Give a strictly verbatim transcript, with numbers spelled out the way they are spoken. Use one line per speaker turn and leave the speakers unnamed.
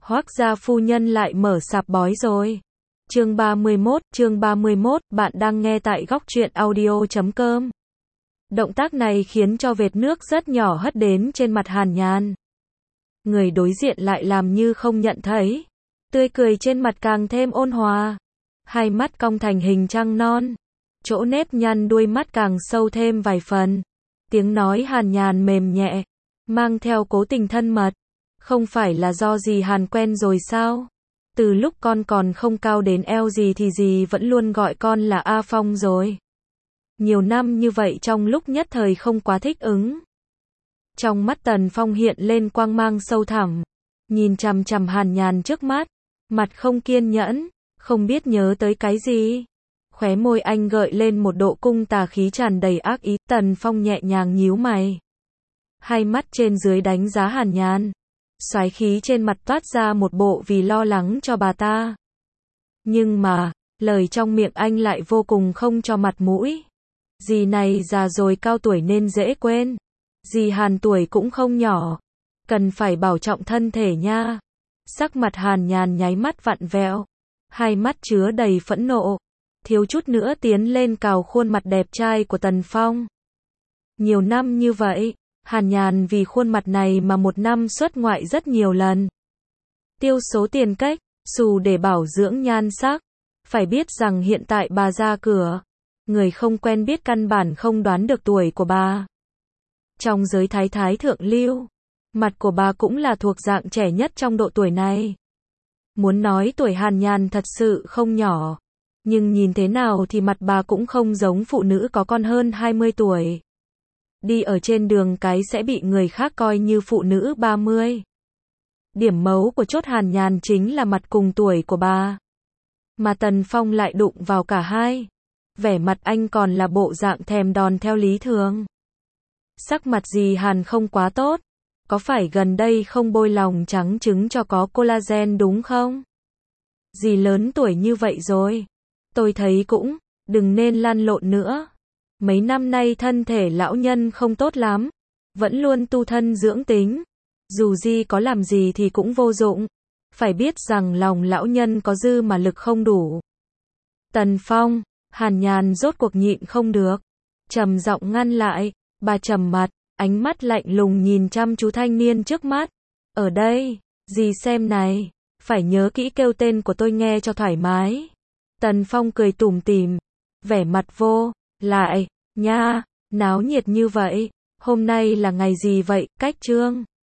Hoác gia phu nhân lại mở sạp bói rồi. Chương ba mươi mốt, chương ba mươi mốt, bạn đang nghe tại góc truyện audio chấm com. Động tác này khiến cho vệt nước rất nhỏ hất đến trên mặt Hàn Nhàn. Người đối diện lại làm như không nhận thấy. Tươi cười trên mặt càng thêm ôn hòa. Hai mắt cong thành hình trăng non. Chỗ nếp nhăn đuôi mắt càng sâu thêm vài phần. Tiếng nói Hàn Nhàn mềm nhẹ, mang theo cố tình thân mật. Không phải là do dì Hàn quen rồi sao? Từ lúc con còn không cao đến eo gì thì dì vẫn luôn gọi con là A Phong rồi. Nhiều năm như vậy trong lúc nhất thời không quá thích ứng. Trong mắt Tần Phong hiện lên quang mang sâu thẳm. Nhìn chằm chằm Hàn Nhàn trước mắt. Mặt không kiên nhẫn, không biết nhớ tới cái gì. Khóe môi anh gợi lên một độ cung tà khí tràn đầy ác ý. Tần Phong nhẹ nhàng nhíu mày. Hai mắt trên dưới đánh giá Hàn Nhàn. Xoáy khí trên mặt toát ra một bộ vì lo lắng cho bà ta. Nhưng mà, lời trong miệng anh lại vô cùng không cho mặt mũi. Dì này già rồi, cao tuổi nên dễ quên. Dì Hàn tuổi cũng không nhỏ. Cần phải bảo trọng thân thể nha. Sắc mặt Hàn Nhàn nháy mắt vặn vẹo. Hai mắt chứa đầy phẫn nộ. Thiếu chút nữa tiến lên cào khuôn mặt đẹp trai của Tần Phong. Nhiều năm như vậy, Hàn Nhàn vì khuôn mặt này mà một năm xuất ngoại rất nhiều lần. Tiêu số tiền cách, xù để bảo dưỡng nhan sắc. Phải biết rằng hiện tại bà ra cửa. Người không quen biết căn bản không đoán được tuổi của bà. Trong giới thái thái thượng lưu, mặt của bà cũng là thuộc dạng trẻ nhất trong độ tuổi này. Muốn nói tuổi Hàn Nhàn thật sự không nhỏ. Nhưng nhìn thế nào thì mặt bà cũng không giống phụ nữ có con hơn hai mươi tuổi. Đi ở trên đường cái sẽ bị người khác coi như phụ nữ ba mươi. Điểm mấu của chốt Hàn Nhàn chính là mặt cùng tuổi của bà. Mà Tần Phong lại đụng vào cả hai. Vẻ mặt anh còn là bộ dạng thèm đòn theo lý thường. Sắc mặt dì Hàn không quá tốt. Có phải gần đây không bôi lòng trắng trứng cho có collagen đúng không? Dì lớn tuổi như vậy rồi. Tôi thấy cũng, đừng nên lăn lộn nữa. Mấy năm nay thân thể lão nhân không tốt lắm. Vẫn luôn tu thân dưỡng tính. Dù gì có làm gì thì cũng vô dụng. Phải biết rằng lòng lão nhân có dư mà lực không đủ. Tần Phong, Hàn Nhàn rốt cuộc nhịn không được. Trầm giọng ngăn lại. Bà trầm mặt, ánh mắt lạnh lùng nhìn chăm chú thanh niên trước mắt. Ở đây, dì xem này. Phải nhớ kỹ kêu tên của tôi nghe cho thoải mái. Tần Phong cười tủm tỉm. Vẻ mặt vô lại, nha, náo nhiệt như vậy. Hôm nay là ngày gì vậy, cách trương?